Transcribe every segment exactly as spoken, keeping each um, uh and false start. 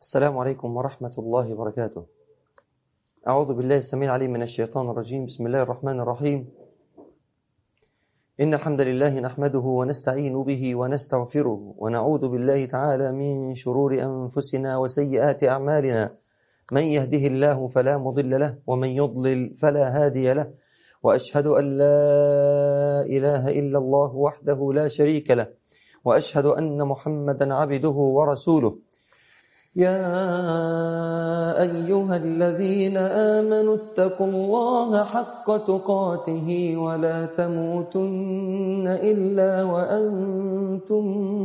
السلام عليكم ورحمة الله وبركاته. أعوذ بالله السميع العليم من الشيطان الرجيم. بسم الله الرحمن الرحيم. إن الحمد لله نحمده ونستعين به ونستغفره ونعوذ بالله تعالى من شرور أنفسنا وسيئات أعمالنا. من يهده الله فلا مضل له ومن يضلل فلا هادي له، وأشهد أن لا إله إلا الله وحده لا شريك له، وأشهد أن محمدا عبده ورسوله. يا أيها الذين آمنوا اتقوا الله حق تقاته ولا تموتن إلا وأنتم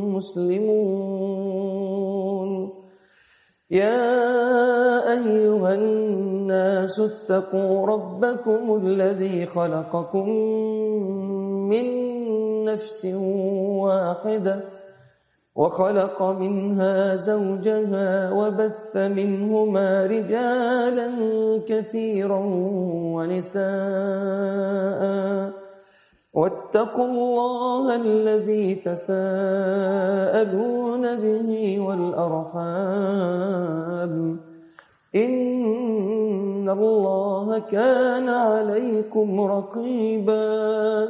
مسلمون. يا أيها الناس اتقوا ربكم الذي خلقكم من نفس واحدة وخلق منها زوجها وبث منهما رجالا كثيرا ونساء، واتقوا الله الذي تساءلون به والأرحام إن الله كان عليكم رقيبا.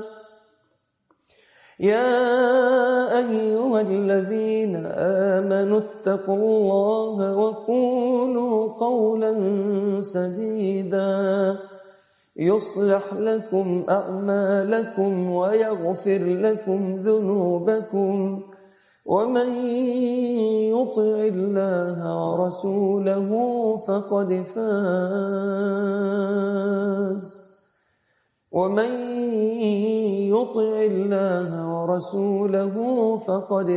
يا أيها الذين آمنوا اتقوا الله وقولوا قولا سديدا يصلح لكم أعمالكم ويغفر لكم ذنوبكم، ومن يطع الله ورسوله فقد فاز ومن يطع الله ورسوله فقد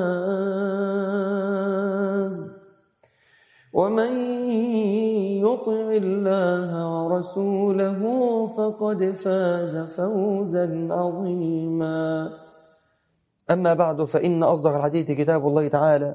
فاز ومن يطع الله ورسوله فقد فاز فوزا عظيما. أما بعد، فإن أصدق الحديث كتاب الله تعالى،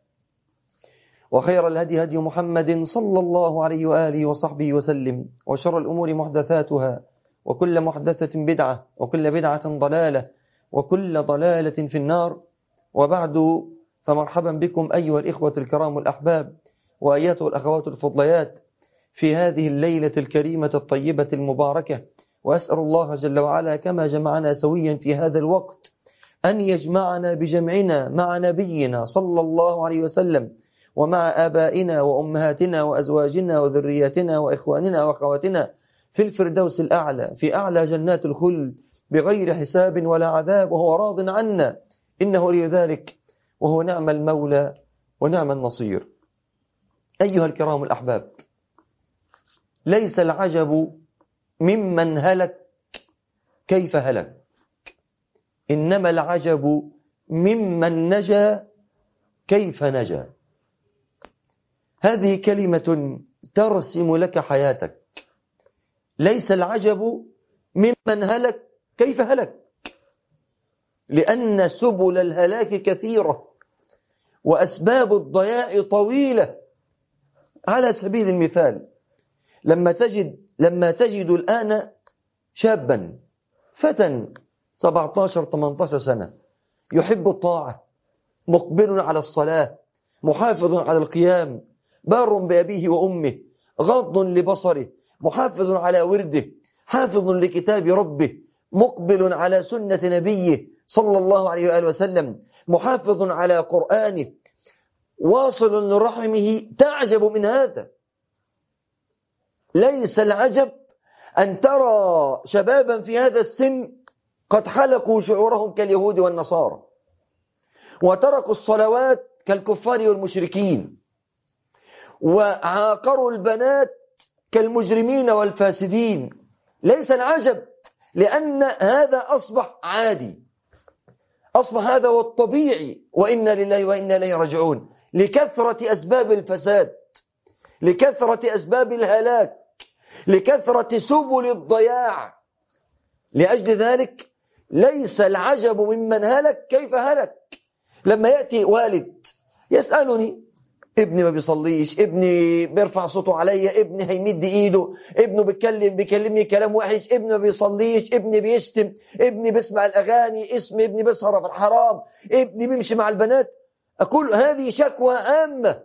وخير الهدي هدي محمد صلى الله عليه وآله وصحبه وسلم، وشر الأمور محدثاتها، وكل محدثة بدعة، وكل بدعة ضلالة، وكل ضلالة في النار. وبعد، فمرحبا بكم أيها الإخوة الكرام الأحباب، وأياتها الأخوات الفضليات، في هذه الليلة الكريمة الطيبة المباركة. وأسأل الله جل وعلا كما جمعنا سويا في هذا الوقت أن يجمعنا بجمعنا مع نبينا صلى الله عليه وسلم، ومع آبائنا وأمهاتنا وأزواجنا وذرياتنا وإخواننا وأخواتنا في الفردوس الأعلى، في أعلى جنات الخلد، بغير حساب ولا عذاب، وهو راض عنا، إنه لي ذلك، وهو نعم المولى ونعم النصير. أيها الكرام الأحباب، ليس العجب ممن هلك كيف هلك، إنما العجب ممن نجا كيف نجا. هذه كلمة ترسم لك حياتك. ليس العجب ممن هلك كيف هلك، لأن سبل الهلاك كثيرة وأسباب الضياع طويلة. على سبيل المثال، لما تجد لما تجد الآن شابا فتى سبعة عشر ثمانية عشر سنة، يحب الطاعة، مقبل على الصلاة، محافظ على القيام، بار بأبيه وأمه، غض لبصره، محافظ على ورده، حافظ لكتاب ربه، مقبل على سنة نبيه صلى الله عليه وآله وسلم، محافظ على قرآنه، واصل لرحمه. تعجب من هذا. ليس العجب أن ترى شبابا في هذا السن قد حلقوا شعورهم كاليهود والنصارى، وتركوا الصلوات كالكفار والمشركين، وعاقروا البنات كالمجرمين والفاسدين. ليس العجب، لأن هذا أصبح عادي، أصبح هذا هو الطبيعي، وإنا لله وإنا إليه راجعون، لكثرة أسباب الفساد، لكثرة أسباب الهلاك، لكثرة سبل الضياع. لأجل ذلك ليس العجب ممن هلك كيف هلك. لما يأتي والد يسألني: ابني ما بيصليش، ابني بيرفع صوته عليا، ابني هيمد ايده، ابنه بيتكلم بيكلمني كلام وحش، ابني ما بيصليش، ابني بيشتم، ابني بيسمع الاغاني، اسم ابني بيسهر في الحرام، ابني بيمشي مع البنات. اقول هذه شكوى عامة،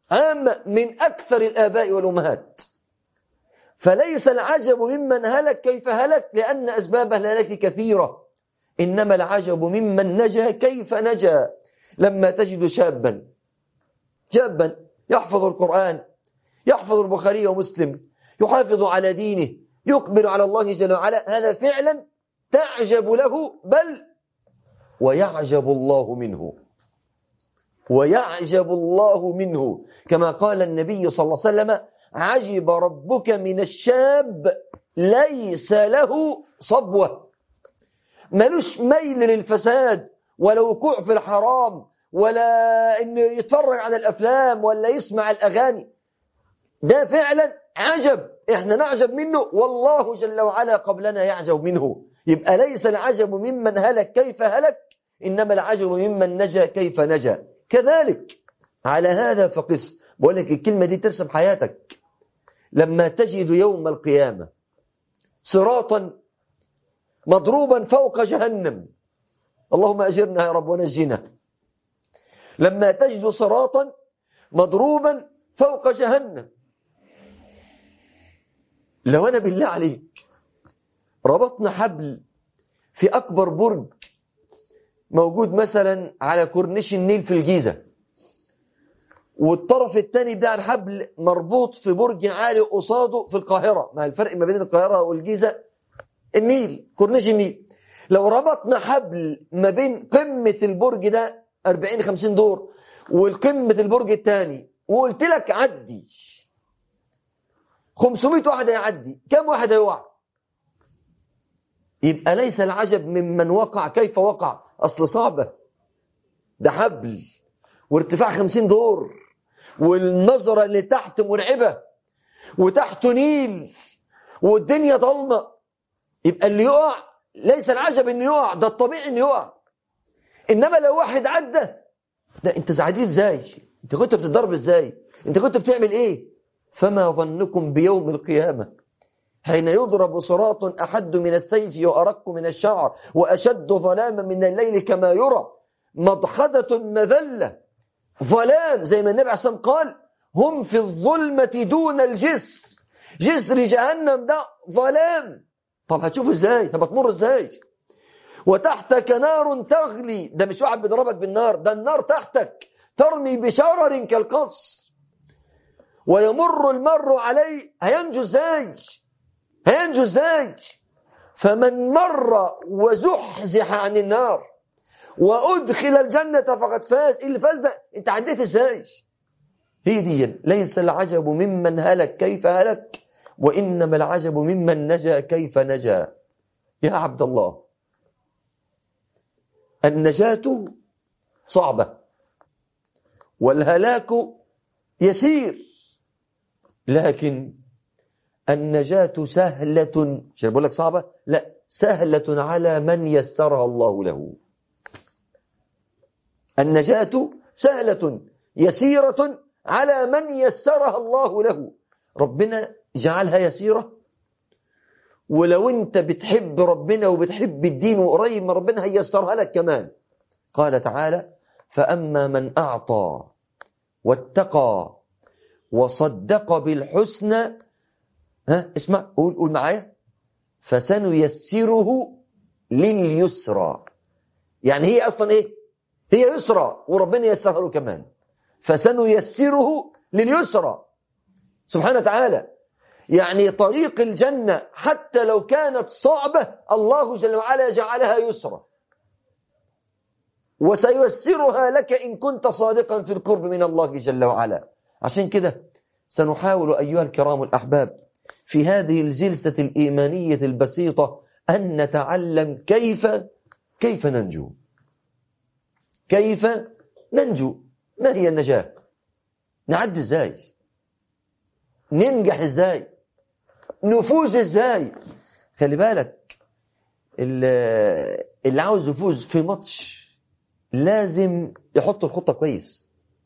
عامة من أكثر الآباء والأمهات. فليس العجب ممن هلك كيف هلك لأن أسباب الهلاك كثيرة، إنما العجب ممن نجا كيف نجا. لما تجد شابا شابا يحفظ القرآن، يحفظ البخاري ومسلم، يحافظ على دينه، يقبل على الله جل وعلا، هذا فعلا تعجب له، بل ويعجب الله منه، ويعجب الله منه، كما قال النبي صلى الله عليه وسلم: عجب ربك من الشاب ليس له صبوة، ملوش ميل للفساد ولا وقوع في الحرام ولا إنه يتفرج على الأفلام ولا يسمع الأغاني. ده فعلا عجب، إحنا نعجب منه والله جل وعلا قبلنا يعجب منه. يبقى ليس العجب ممن هلك كيف هلك، إنما العجب ممن نجا كيف نجا. كذلك على هذا فقس. بقول لك الكلمة دي ترسم حياتك. لما تجد يوم القيامة صراطا مضروبا فوق جهنم، اللهم أجرنا يا رب ونجينا. لما تجد صراطا مضروبا فوق جهنم، لو أنا بالله عليك ربطنا حبل في أكبر برج موجود مثلا على كورنيش النيل في الجيزة، والطرف الثاني بتاع الحبل مربوط في برج عالي قصاده في القاهرة، ما الفرق ما بين القاهرة والجيزة؟ النيل، كورنيش النيل. لو ربطنا حبل ما بين قمة البرج ده أربعين خمسين دور والقمة البرج الثاني وقلت لك عدي، خمسمائة واحد هيعدي، كم واحد هيوقع؟ يبقى ليس العجب ممن وقع كيف وقع، أصل صعبة، ده حبل وارتفاع خمسين دور والنظرة اللي تحت مرعبة وتحته نيل والدنيا ضلمة. يبقى اللي يقع ليس العجب انه يقع، ده الطبيعي انه يقع. انما لو واحد عدى، ده انت سعيدين ازاي؟ انت كنت بتضرب ازاي؟ انت كنت بتعمل ايه؟ فما ظنكم بيوم القيامة حين يضرب صراط أحد من السيف وأرق من الشعر وأشد ظلاما من الليل كما يرى، مضخدة مذلة، ظلام، زي ما النبي عليه الصلاة والسلام قال: هم في الظلمة دون الجسر. جسر جهنم ده ظلام. طب هتشوف ازاي؟ طب هتمر ازاي؟ وتحتك نار تغلي، ده مش واحد بيضربك بالنار، ده النار تحتك ترمي بشرر كالقصر، ويمر المر عليه، هينجو ازاي؟ هينجو ازاي؟ فمن مر وزحزح عن النار وأدخل الجنة فقد فاز. اللي فاز ده انت عديت ازاي؟ هي دي ليس العجب ممن هلك كيف هلك، وإنما العجب ممن نجا كيف نجا. يا عبد الله، النجاة صعبة والهلاك يسير، لكن النجاة سهلة. مش بقول لك صعبة، لا، سهلة على من يسرها الله له. النجاة سهلة يسيرة على من يسرها الله له. ربنا جعلها يسيرة، ولو انت بتحب ربنا وبتحب الدين وقريب من ربنا هيسرها لك كمان. قال تعالى: فأما من أعطى واتقى وصدق بالحسنى، ها اسمع، قول قول معايا: فسنيسره لليسرى. يعني هي أصلا إيه؟ هي يسرى وربنا يسرها له كمان. فسنيسره لليسرى سبحانه وتعالى. يعني طريق الجنة حتى لو كانت صعبة الله جل وعلا جعلها يسرى، وسييسرها لك إن كنت صادقا في القرب من الله جل وعلا. عشان كده سنحاول أيها الكرام الأحباب في هذه الجلسة الإيمانية البسيطة أن نتعلم كيف كيف ننجو. كيف ننجو؟ ما هي النجاة؟ نعد ازاي؟ ننجح ازاي؟ نفوز ازاي؟ خلي بالك، اللي عاوز يفوز في ماتش لازم يحط الخطة كويس،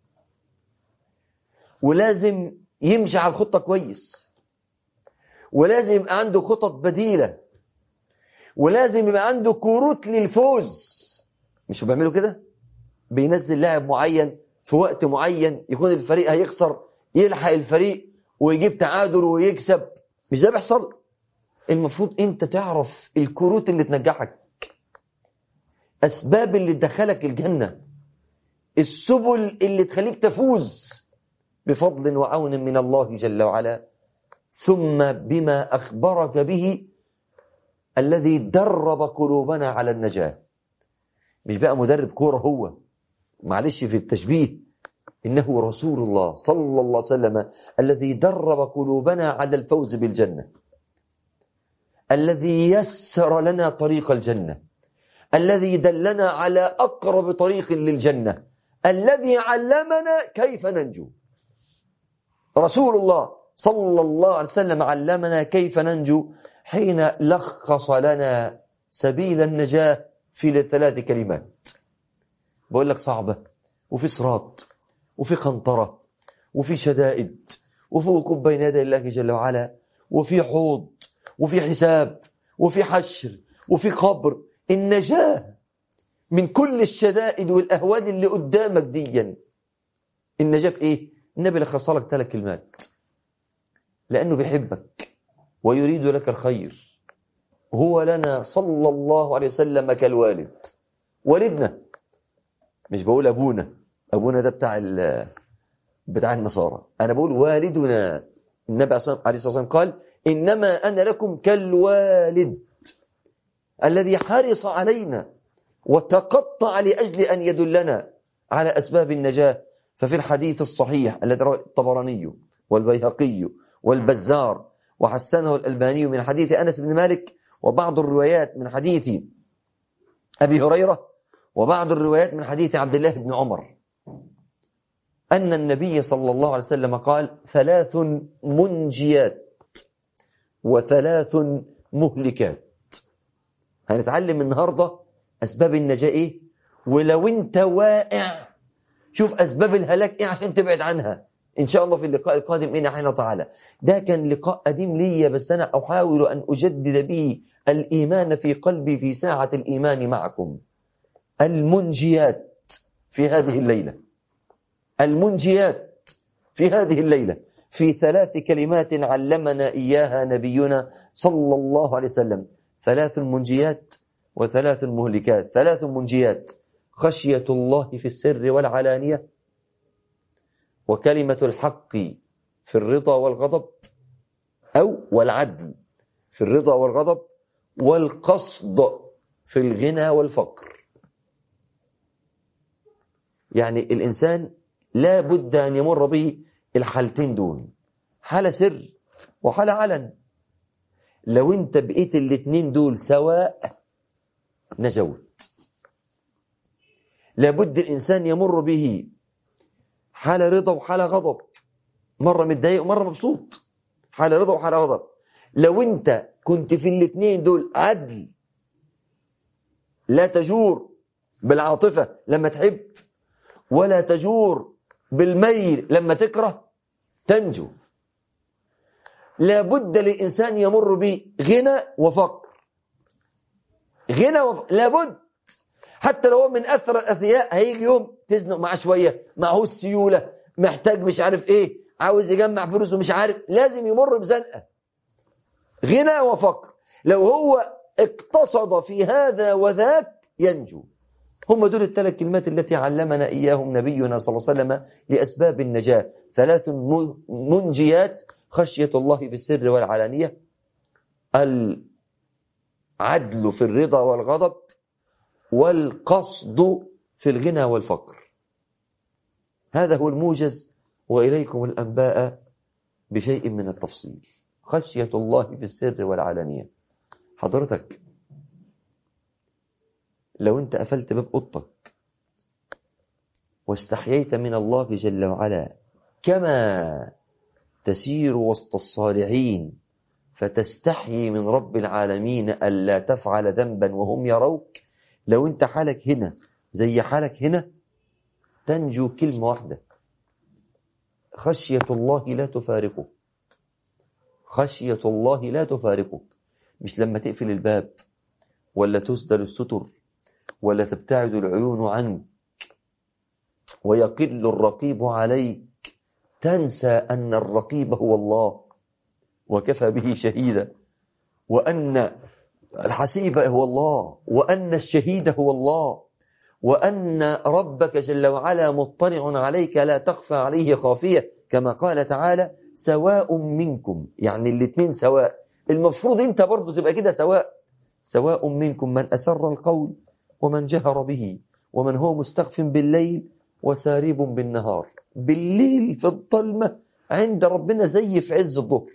ولازم يمشي على الخطة كويس، ولازم يبقى عنده خطط بديلة، ولازم يبقى عنده كروت للفوز. مش بيعملوا كده؟ بينزل لاعب معين في وقت معين يكون الفريق هيخسر يلحق الفريق ويجيب تعادل ويكسب. مش ده بيحصل. المفروض انت تعرف الكروت اللي تنجحك، اسباب اللي تدخلك الجنة، السبل اللي تخليك تفوز بفضل وعون من الله جل وعلا، ثم بما أخبرك به الذي درب قلوبنا على النجاة. مش بقى مدرب كورة هو، معلش في التشبيه، إنه رسول الله صلى الله عليه وسلم الذي درب قلوبنا على الفوز بالجنة، الذي يسر لنا طريق الجنة، الذي دلنا على أقرب طريق للجنة، الذي علمنا كيف ننجو. رسول الله صلى الله عليه وسلم علمنا كيف ننجو حين لخص لنا سبيل النجاة في ثلاث كلمات. بقول لك صعبة، وفي صراط، وفي قنطرة، وفي شدائد، وفي وقوف بين يدي الله جل وعلا، وفي حوض، وفي حساب، وفي حشر، وفي قبر. النجاة من كل الشدائد والأهوال اللي قدامك ديا، النجاة في إيه؟ النبي لخص لك ثلاث كلمات، لأنه بيحبك ويريد لك الخير. هو لنا صلى الله عليه وسلم كالوالد. والدنا، مش بقول أبونا، أبونا ده بتاع بتاع النصارى، أنا بقول والدنا. النبي عليه الصلاة والسلام قال إنما أنا لكم كالوالد الذي حرص علينا وتقطع لأجل أن يدلنا على أسباب النجاة. ففي الحديث الصحيح الذي رواه الطبراني والبيهقي والبزار وحسنه الألباني من حديث أنس بن مالك، وبعض الروايات من حديث أبي هريرة، وبعض الروايات من حديث عبد الله بن عمر، أن النبي صلى الله عليه وسلم قال ثلاث منجيات وثلاث مهلكات. هنتعلم النهاردة أسباب النجاة إيه، ولو أنت واقع شوف أسباب الهلاك إيه عشان تبعد عنها إن شاء الله في اللقاء القادم إن حين تعالى. ده كان لقاء قديم لي، بس أنا أحاول أن أجدد به الإيمان في قلبي في ساعة الإيمان معكم. المنجيات في هذه الليلة، المنجيات في هذه الليلة في ثلاث كلمات علمنا إياها نبينا صلى الله عليه وسلم. ثلاث منجيات وثلاث مهلكات. ثلاث منجيات: خشية الله في السر والعلانية، وكلمة الحق في الرضا والغضب أو والعدل في الرضا والغضب، والقصد في الغنى والفقر. يعني الإنسان لا بد أن يمر به الحالتين دول، حالة سر وحالة علن. لو انت بقيت الاثنين دول سواء نجوت. لابد الإنسان يمر به حالة رضا وحالة غضب، مرة متضايق ومرة مبسوط، حالة رضا وحالة غضب. لو انت كنت في الاثنين دول عدل، لا تجور بالعاطفة لما تحب ولا تجور بالميل لما تكره، تنجو. لابد للإنسان يمر بغنى وفقر. غنى وفقر لابد، حتى لو هو من أثر الأثرياء هيجي يوم تزنق معاه شوية، معه السيولة، محتاج مش عارف إيه، عاوز يجمع فلوس ومش عارف، لازم يمر بزنقة. غنى وفقر، لو هو اقتصد في هذا وذاك ينجو. هم دول الثلاث كلمات التي علمنا إياهم نبينا صلى الله عليه وسلم لأسباب النجاة. ثلاث منجيات: خشية الله في السر والعلانية، العدل في الرضا والغضب، والقصد في الغنى والفقر. هذا هو الموجز، وإليكم الأنباء بشيء من التفصيل. خشية الله في السر والعلانية. حضرتك لو أنت قفلت باب أوضتك واستحييت من الله جل وعلا كما تسير وسط الصالحين فتستحيي من رب العالمين ألا تفعل ذنبا وهم يروك، لو أنت حالك هنا زي حالك هنا تنجو كلمة واحدة: خشية الله لا تفارقك. خشية الله لا تفارقك. مش لما تقفل الباب ولا تسدل الستر ولا تبتعد العيون عنك ويقل الرقيب عليك، تنسى أن الرقيب هو الله وكفى به شهيدا، وأن الحسيب هو الله، وأن الشهيد هو الله، وأن ربك جل وعلا مطلع عليك لا تخفى عليه خافية، كما قال تعالى سواء منكم، يعني الاثنين سواء. المفروض انت برضو تبقى كده سواء، سواء منكم من أسر القول ومن جهر به ومن هو مستخف بالليل وسارب بالنهار. بالليل في الظلمة عند ربنا زي في عز الظهر.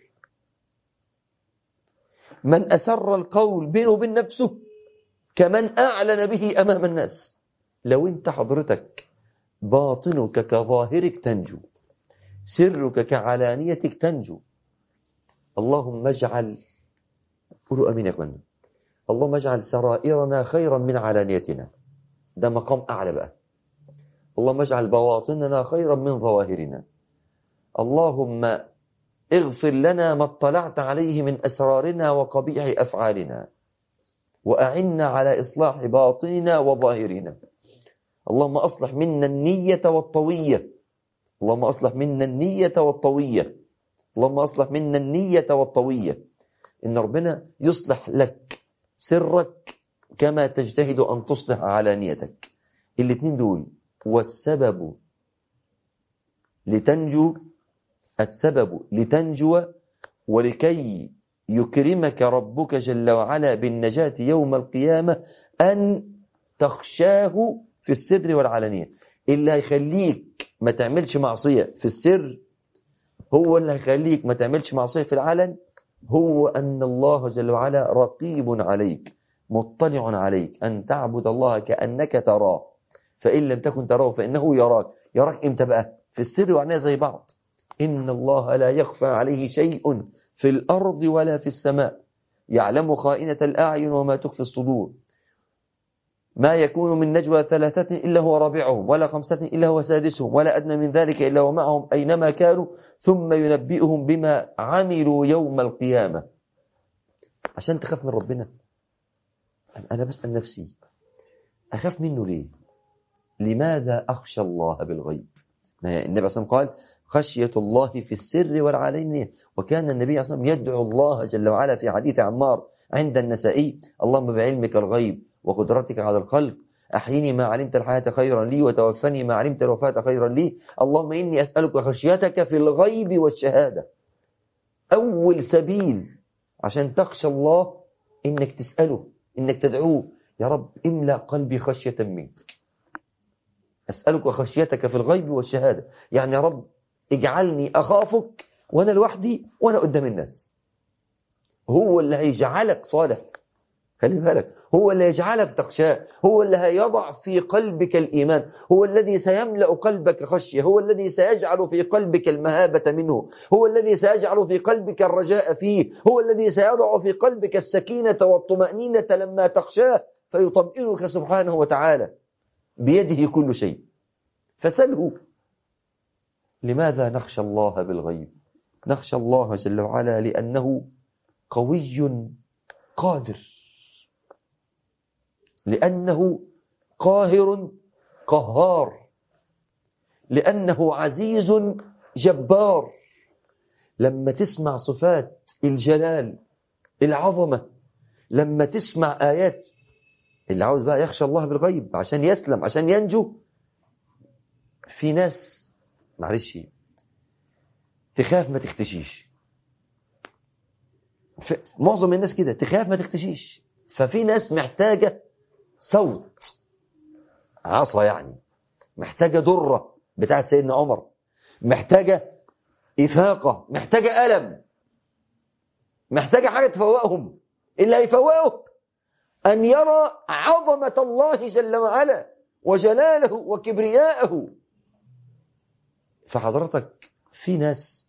من أسر القول بينه وبين نفسه كمن أعلن به أمام الناس. لو انت حضرتك باطنك كظاهرك تنجو، سرك كعلانيتك تنجو. اللهم اجعل، قولوا أمين يا اخوانا، اللهم اجعل سرائرنا خيرا من علانيتنا. ده مقام أعلى بقى. اللهم اجعل بواطننا خيرا من ظواهرنا. اللهم اغفر لنا ما اطلعت عليه من أسرارنا وقبيح أفعالنا، وأعنا على إصلاح باطننا وظاهرنا. اللهم أصلح منا النية والطوية، اللهم أصلح منا النية والطوية، اللهم أصلح منا النية والطوية. إن ربنا يصلح لك سرك كما تجتهد أن تصلح علانيتك. الاثنين دول. والسبب لتنجو، السبب لتنجو ولكي يكرمك ربك جل وعلا بالنجاة يوم القيامة أن تخشاه في السر والعلانية. اللي هيخليك ما تعملش معصية في السر هو اللي هيخليك ما تعملش معصية في العلن، هو أن الله جل وعلا رقيب عليك مطلع عليك، أن تعبد الله كأنك تراه، فإن لم تكن تراه فإنه يراك. يراك إمتى بقى؟ في السر والعلانية زي بعض. إن الله لا يخفى عليه شيء في الأرض ولا في السماء، يعلم خائنة الأعين وما تخفي الصدور. ما يكون من نجوى ثلاثة إلا هو رابعهم، ولا خمسة إلا هو سادسهم، ولا أدنى من ذلك إلا هو معهم أينما كانوا، ثم ينبئهم بما عملوا يوم القيامة. عشان تخاف من ربنا. أنا بسأل نفسي، أخاف منه ليه؟ لماذا أخشى الله بالغيب؟ النبي عليه الصلاة والسلام قال خشية الله في السر والعلانية. وكان النبي عليه الصلاة والسلام يدعو الله جل وعلا في حديث عمار عند النسائي: اللهم بعلمك الغيب وقدرتك على الخلق أحيني ما علمت الحياة خيرا لي، وتوفني ما علمت الوفاة خيرا لي. اللهم إني أسألك خشيتك في الغيب والشهادة. أول سبيل عشان تخشى الله إنك تسأله، إنك تدعوه: يا رب املأ قلبي خشية منك. أسألك خشيتك في الغيب والشهادة، يعني يا رب اجعلني أخافك وأنا لوحدي وأنا قدام الناس. هو اللي هيجعلك صالح، خلي بالك، هو اللي يجعلك تخشاه، هو اللي هيضع في قلبك الإيمان، هو الذي سيملأ قلبك خشية، هو الذي سيجعل في قلبك المهابة منه، هو الذي سيجعل في قلبك الرجاء فيه، هو الذي سيضع في قلبك السكينة والطمأنينة لما تخشاه فيطمئنك سبحانه وتعالى. بيده كل شيء، فسله. لماذا نخشى الله بالغيب؟ نخشى الله جل وعلا لأنه قوي قادر، لأنه قاهر قهار، لأنه عزيز جبار. لما تسمع صفات الجلال العظمة، لما تسمع آيات، اللي عاوز بقى يخشى الله بالغيب عشان يسلم، عشان ينجو. في ناس معلش تخاف ما تختشيش، معظم الناس كده تخاف ما تختشيش. ففي ناس محتاجة صوت، عصا يعني، محتاجة درة بتاعت سيدنا عمر، محتاجة إفاقة، محتاجة ألم، محتاجة حاجة تفوقهم. اللي هيفوقه أن يرى عظمة الله جل وعلا وجلاله وكبرياءه. فحضرتك في ناس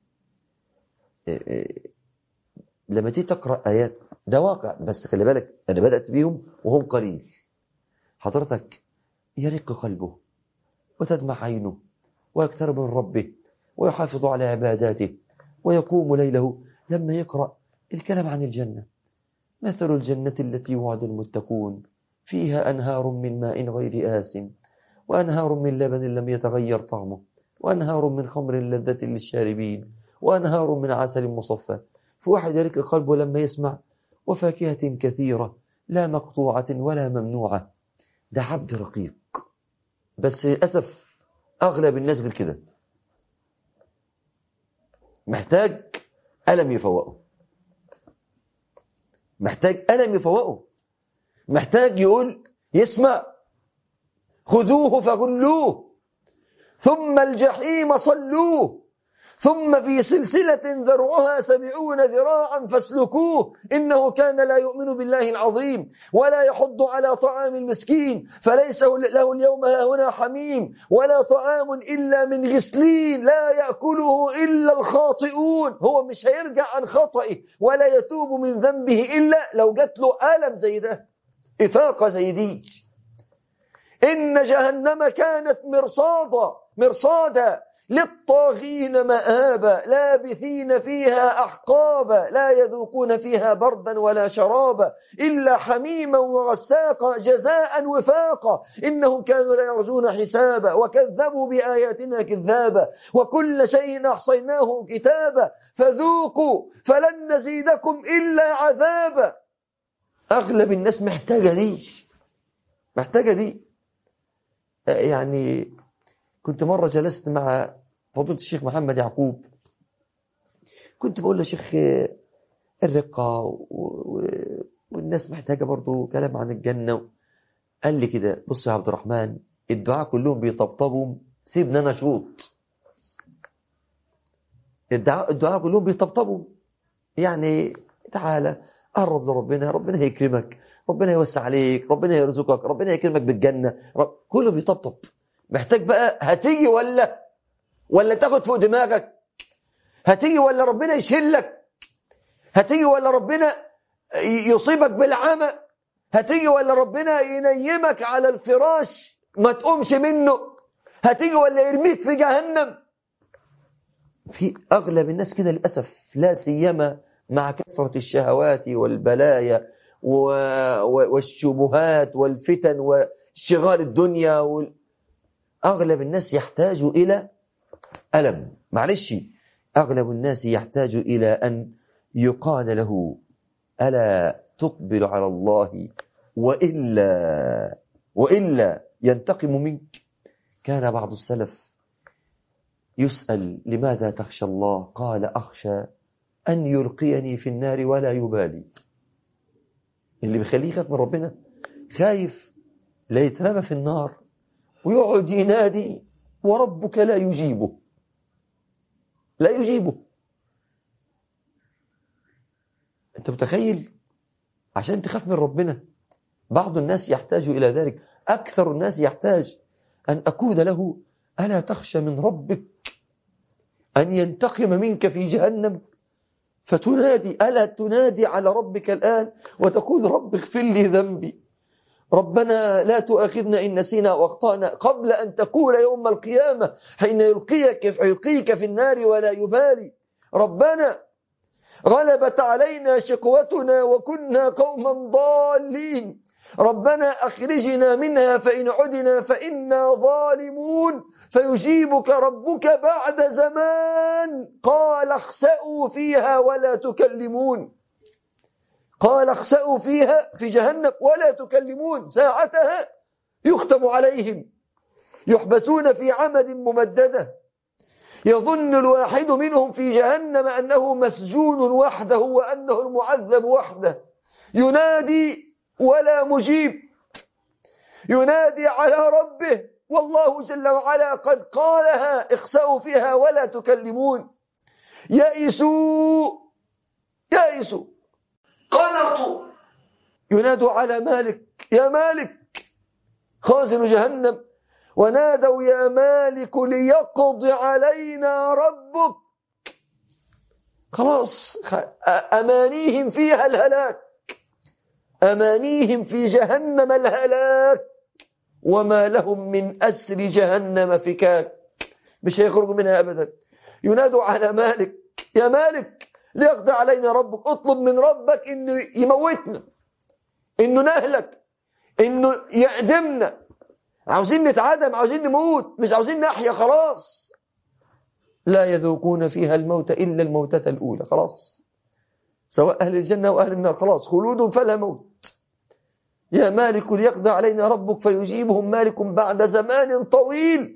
لما تيجي تقرأ آيات، ده واقع، بس خلي بالك أنا بدأت بيهم وهم قليل. حضرتك يرق قلبه وتدمع عينه ويقترب من ربه ويحافظ على عباداته ويقوم ليله لما يقرأ الكلام عن الجنة: مثل الجنة التي وعد المتقون فيها أنهار من ماء غير آسن وأنهار من لبن لم يتغير طعمه، وأنهار من خمر لذة للشاربين، وأنهار من عسل مصفى. في واحد يرك قلبه لما يسمع وفاكهة كثيرة لا مقطوعة ولا ممنوعة. ده عبد رقيق. بس للأسف أغلب الناس غير كده، محتاج ألم يفوقه، محتاج ألم يفوقه، محتاج يقول يسمع خذوه فغلوه ثم الجحيم صلوه ثم في سلسلة ذرعها سبعون ذراعا فاسلكوه إنه كان لا يؤمن بالله العظيم ولا يحض على طعام المسكين فليس له اليوم هاهنا حميم ولا طعام إلا من غسلين لا يأكله إلا الخاطئون. هو مش هيرجع عن خطئه ولا يتوب من ذنبه إلا لو جات له ألم زي ده، إفاقة زي دي. إن جهنم كانت مرصادا مرصادا للطاغين مآبا لابثين فيها أحقابا لا يذوقون فيها بردا ولا شرابا إلا حميما وغساقا جزاء وفاقا إنهم كانوا لا يرجون حسابا وكذبوا بآياتنا كذابا وكل شيء أحصيناه كتابا فذوقوا فلن نزيدكم إلا عذابا. أغلب الناس محتاجة دي، محتاجة دي. يعني كنت مرة جلست مع فضيلة الشيخ محمد يعقوب، كنت بقول له شيخ الرقة والناس محتاجة برضو كلام عن الجنة. قال لي كده بص يا عبد الرحمن، الدعاء كلهم بيطبطبوا، سيبنا أنا شوط. الدعاء, الدعاء كلهم بيطبطبوا، يعني تعالى قرب لربنا، ربنا هيكرمك، ربنا يوسع عليك، ربنا يرزقك، ربنا يكرمك بالجنة، رب... كله بيطبطب. محتاج بقى هتيجي ولا ولا تاخد فوق دماغك، هتيجي ولا ربنا يشلك، هتيجي ولا ربنا يصيبك بالعمى، هتيجي ولا ربنا ينيمك على الفراش ما تقومش منه، هتيجي ولا يرميك في جهنم. في أغلب الناس كده للأسف، لا سيما مع كثرة الشهوات والبلايا والشبهات والفتن وشغال الدنيا وال... أغلب الناس يحتاج إلى ألم. معلش، أغلب الناس يحتاج إلى أن يقال له ألا تقبل على الله وإلا وإلا ينتقم منك. كان بعض السلف يسأل لماذا تخشى الله؟ قال أخشى أن يلقيني في النار ولا يبالي. اللي بيخليه يخاف من ربنا خايف لا يترمى في النار ويقعد ينادي وربك لا يجيبه، لا يجيبه. أنت متخيل؟ عشان تخاف من ربنا. بعض الناس يحتاج إلى ذلك، أكثر الناس يحتاج أن أقول له ألا تخشى من ربك أن ينتقم منك في جهنم؟ فتنادي، ألا تنادي على ربك الآن وتقول رب اغفر لي ذنبي، ربنا لا تؤاخذنا إن نسينا واخطأنا، قبل أن تقول يوم القيامة حين يلقيك يلقيك في النار ولا يبالي ربنا غلبت علينا شقوتنا وكنا قوما ضالين، ربنا أخرجنا منها فإن عدنا فإنا ظالمون، فيجيبك ربك بعد زمان قال اخسأوا فيها ولا تكلمون. قال اخسأوا فيها في جهنم ولا تكلمون. ساعتها يختم عليهم يحبسون في عمد ممددة، يظن الواحد منهم في جهنم أنه مسجون وحده وأنه المعذب وحده، ينادي ولا مجيب، ينادي على ربه والله جل وعلا قد قالها اخسأوا فيها ولا تكلمون. يئسوا يئسوا قنطوا، ينادوا على مالك يا مالك خازن جهنم، ونادوا يا مالك ليقضي علينا ربك. خلاص أمانيهم فيها الهلاك، أمانيهم في جهنم الهلاك، وما لهم من أسر جهنم فكاك، مش هيخرجوا منها أبدا. ينادوا على مالك يا مالك ليقضي علينا ربك، اطلب من ربك إنه يموتنا، إنه نهلك، إنه يعدمنا، عاوزين نتعدم، عاوزين نموت، مش عاوزين نحيا خلاص. لا يذوقون فيها الموت إلا الموتة الأولى. خلاص، سواء أهل الجنة وأهل النار، خلاص خلود فلا موت. يا مالك ليقضي علينا ربك فيجيبهم مالك بعد زمان طويل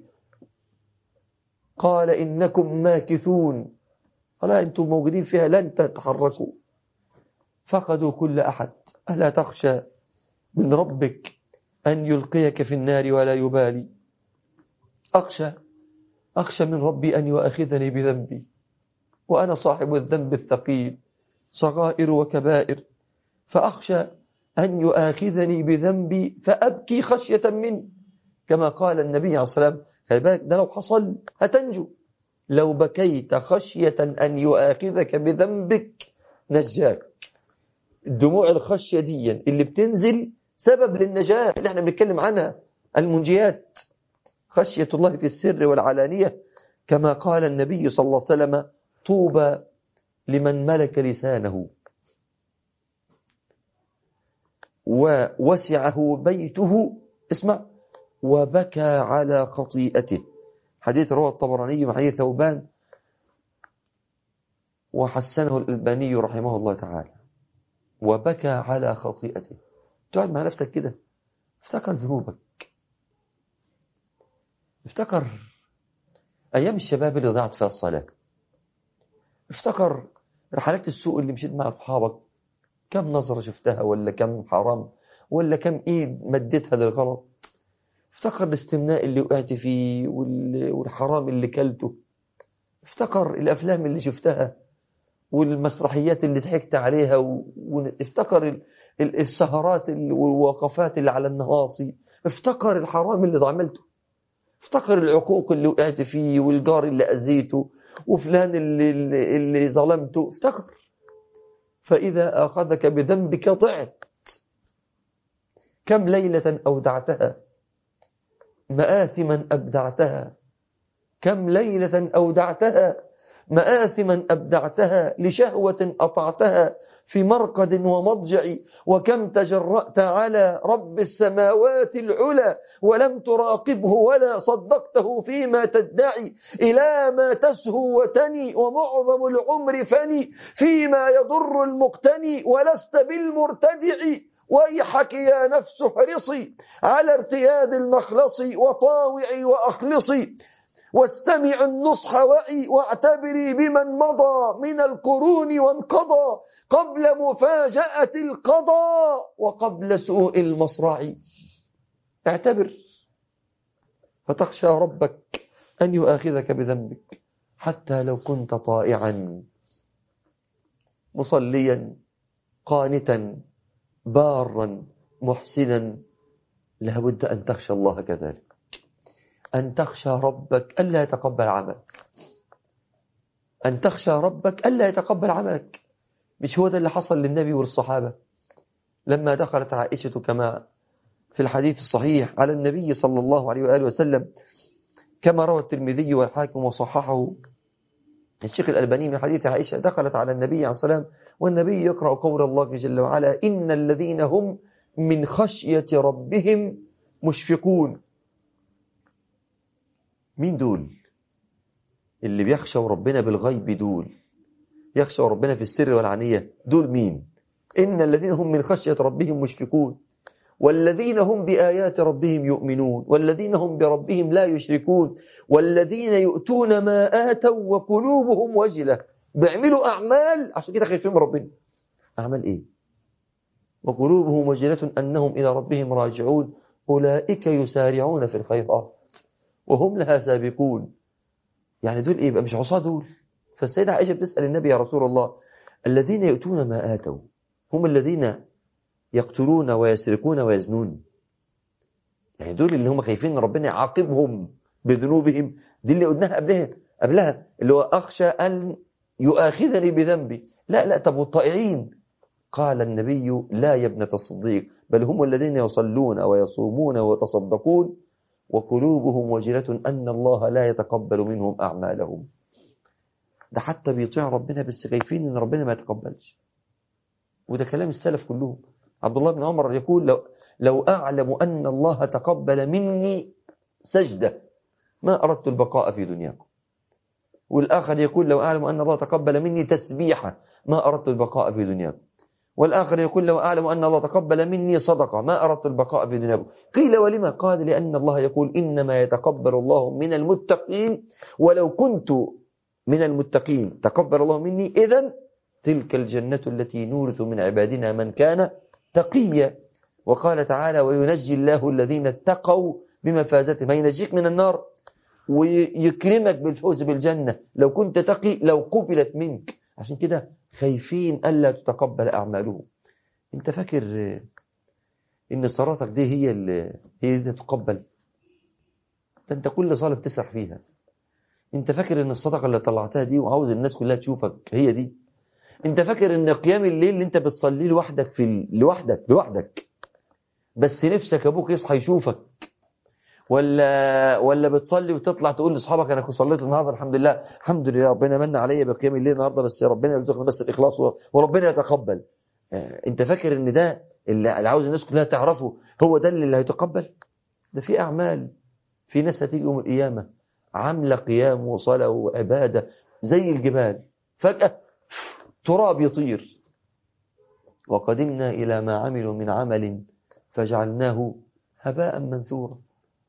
قال إنكم ماكثون. ألا أنتم موجودين فيها لن تتحركوا. فقدوا كل أحد. ألا تخشى من ربك أن يلقيك في النار ولا يبالي؟ أخشى أخشى من ربي أن يؤاخذني بذنبي وأنا صاحب الذنب الثقيل، صغائر وكبائر، فأخشى أن يؤاخذني بذنبي فأبكي خشية منه، كما قال النبي عليه الصلاة والسلام. خلي بالك ده لو حصل هتنجو. لو بكيت خشية أن يؤاخذك بذنبك نجاك. الدموع الخشية دي اللي بتنزل سبب للنجاة اللي احنا بنتكلم عنها، المنجيات، خشية الله في السر والعلانية، كما قال النبي صلى الله عليه وسلم: طوبى لمن ملك لسانه ووسعه بيته، اسمع، وبكى على خطيئته. حديث رواه الطبراني من حديث ثوبان وحسنه الألباني رحمه الله تعالى. وبكى على خطيئته. تقعد مع نفسك كده، افتكر ذنوبك، افتكر أيام الشباب اللي ضاعت فيها الصلاة، افتكر رحلات السوق اللي مشيت مع أصحابك، كم نظرة شفتها، ولا كم حرام، ولا كم إيد مدتها للغلط. افتكر الاستمناء اللي وقعت فيه والحرام اللي كلته. افتكر الأفلام اللي شفتها والمسرحيات اللي ضحكت عليها. وافتكر السهرات والوقفات اللي على النواصي. افتكر الحرام اللي عملته. افتكر العقوق اللي وقعت فيه والجار اللي أذيته وفلان اللي, اللي, اللي ظلمته. افتكر. فإذا أخذك بذنبك ضعت. كم ليلة أودعتها، مآثما أبدعتها. كم ليلة أودعتها، مآثما أبدعتها، لشهوة أطعتها في مرقد ومضجع. وكم تجرأت على رب السماوات العلى ولم تراقبه ولا صدقته فيما تدعي. إلى ما تسهو وتني ومعظم العمر فني فيما يضر المقتني ولست بالمرتدع. ويحك يا نفس احرصي على ارتياد المخلص وطاوعي وأخلصي. واستمع النصح وعي واعتبري بمن مضى من القرون وانقضى قبل مفاجأة القضاء وقبل سوء المصرع. اعتبر فتخشى ربك أن يؤاخذك بذنبك، حتى لو كنت طائعا مصليا قانتا بارا محسنا، لابد أن تخشى الله كذلك، أن تخشى ربك ألا يتقبل عملك، أن تخشى ربك ألا يتقبل عملك. مش هو ده اللي حصل للنبي والصحابة لما دخلت عائشة كما في الحديث الصحيح على النبي صلى الله عليه وآله وسلم، كما روى الترمذي والحاكم وصححه الشيخ الألباني من حديث عائشة. دخلت على النبي عليه الصلاة والسلام والنبي يقرأ قول الله جل وعلا: إن الذين هم من خشية ربهم مشفقون. مين دول اللي بيخشوا ربنا بالغيب؟ دول يخشوا ربنا في السر والعلانية. دول مين؟ إن الذين هم من خشية ربهم مشفقون والذين هم بآيات ربهم يؤمنون والذين هم بربهم لا يشركون والذين يؤتون ما آتوا وقلوبهم وجلة. بيعملوا أعمال عشان كده خايفين من ربنا. أعمال إيه؟ وقلوبهم وجلة أنهم إلى ربهم راجعون أولئك يسارعون في الخيرات وهم لها سابقون. يعني دول إيه بقى؟ مش عصاة دول. فالسيدة عائشة بتسأل النبي: يا رسول الله، الذين يؤتون ما آتوا هم الذين يقتلون ويسرقون ويزنون؟ يعني دول اللي هم خايفين ان ربنا يعاقبهم بذنوبهم؟ دي اللي قلناها قبلها قبلها اللي هو أخشى أن يؤاخذني بذنبي. لا لا، طب والطائعين؟ قال النبي: لا يا ابنة الصديق، بل هم الذين يصلون ويصومون ويتصدقون وقلوبهم وجلة أن الله لا يتقبل منهم أعمالهم. ده حتى بيطيع ربنا بس خايفين ان ربنا ما يتقبلش. وده كلام السلف كلهم. عبد الله بن عمر يقول: لو لو أعلم أن الله تقبل مني سجدة ما أردت البقاء في دنياكم. والآخر يقول لو أعلم أن الله تقبل مني تسبيحة ما أردت البقاء في دنياكم. والآخر يقول لو أعلم أن الله تقبل مني صدقة ما أردت البقاء في دنياكم. قيل ولما؟ قال لأن الله يقول إنما يتقبل الله من المتقين، ولو كنت من المتقين تقبل الله مني إذن تلك الجنة التي نورث من عبادنا من كان تقيا. وقال تعالى وينجي الله الذين اتقوا بمفازتهم، ينجيك من النار ويكرمك بالفوز بالجنة لو كنت تقي، لو قبلت منك. عشان كده خايفين ألا تتقبل أعمالهم. انت فاكر ان صلاتك دي هي اللي هي اللي تتقبل؟ انت كل صلاة بتسرح فيها. انت فاكر ان الصدقة اللي طلعتها دي وعاوز الناس كلها تشوفك هي دي؟ انت فاكر ان قيام الليل اللي انت بتصليه لوحدك في ال... لوحدك لوحدك بس نفسك ابوك يصحى يشوفك، ولا ولا بتصلي وتطلع تقول لاصحابك انا كنت صليت النهارده الحمد لله الحمد لله ربنا من عليا بقيام الليل النهارده، بس ربنا يرزقنا بس الاخلاص وربنا يتقبل. انت فاكر ان ده اللي عاوز الناس كلها تعرفه هو ده اللي هيتقبل؟ ده في اعمال، في ناس هتيجي يوم القيامه عامله قيام وصلاه وعباده زي الجبال، فجاه تراب يطير. وقدمنا الى ما عملوا من عمل فجعلناه هباء منثورا.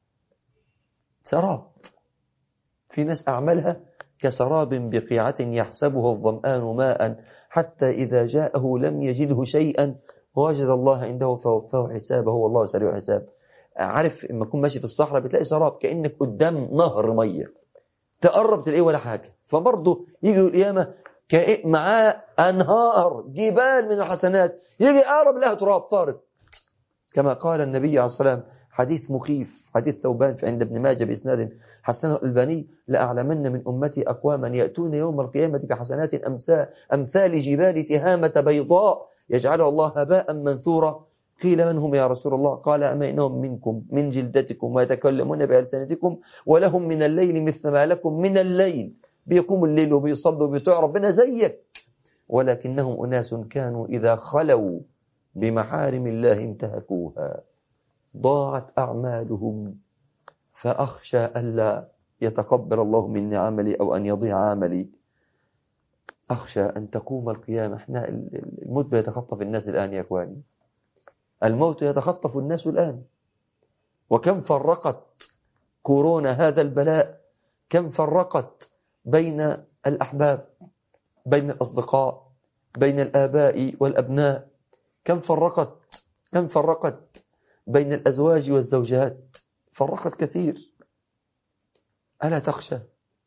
سراب، في ناس أعمالها كسراب بقيعة يحسبه الظمآن ماء حتى إذا جاءه لم يجده شيئا ووجد الله عنده فوفاه حسابه والله سريع الحساب. عارف لما تكون ماشي في الصحراء بتلاقي سراب كأنك قدام نهر مية، تقرب تلاقيه ولا حاجة. فبرضه يجي القيامة معاه أنهار جبال من الحسنات، يجي أقرب لها تراب طارت. كما قال النبي عليه الصلاة والسلام حديث مخيف، حديث ثوبان في عند ابن ماجه بإسناد حسنه الألباني: لأعلمن من أمتي أقواما يأتون يوم القيامة بحسنات أمثال, أمثال جبال تهامة بيضاء يجعلها الله هباء منثورا. قيل من هم يا رسول الله؟ قال أما إنهم منكم من جلدتكم ويتكلمون بألسنتكم ولهم من الليل مثل ما لكم من الليل، بيقوموا الليل وبيصلوا وبيطيعوا ربنا زيك، ولكنهم أناس كانوا إذا خلوا بمحارم الله انتهكوها ضاعت أعمالهم، فأخشى ألا يتقبل الله مني عملي أو أن يضيع عملي. أخشى أن تقوم القيامة. احنا الموت بيتخطف الناس الآن يا أخواني، الموت يتخطف الناس الآن. وكم فرقت كورونا هذا البلاء، كم فرقت بين الأحباب، بين الأصدقاء، بين الآباء والأبناء، كم فرقت كم فرقت بين الأزواج والزوجات، فرقت كثير. ألا تخشى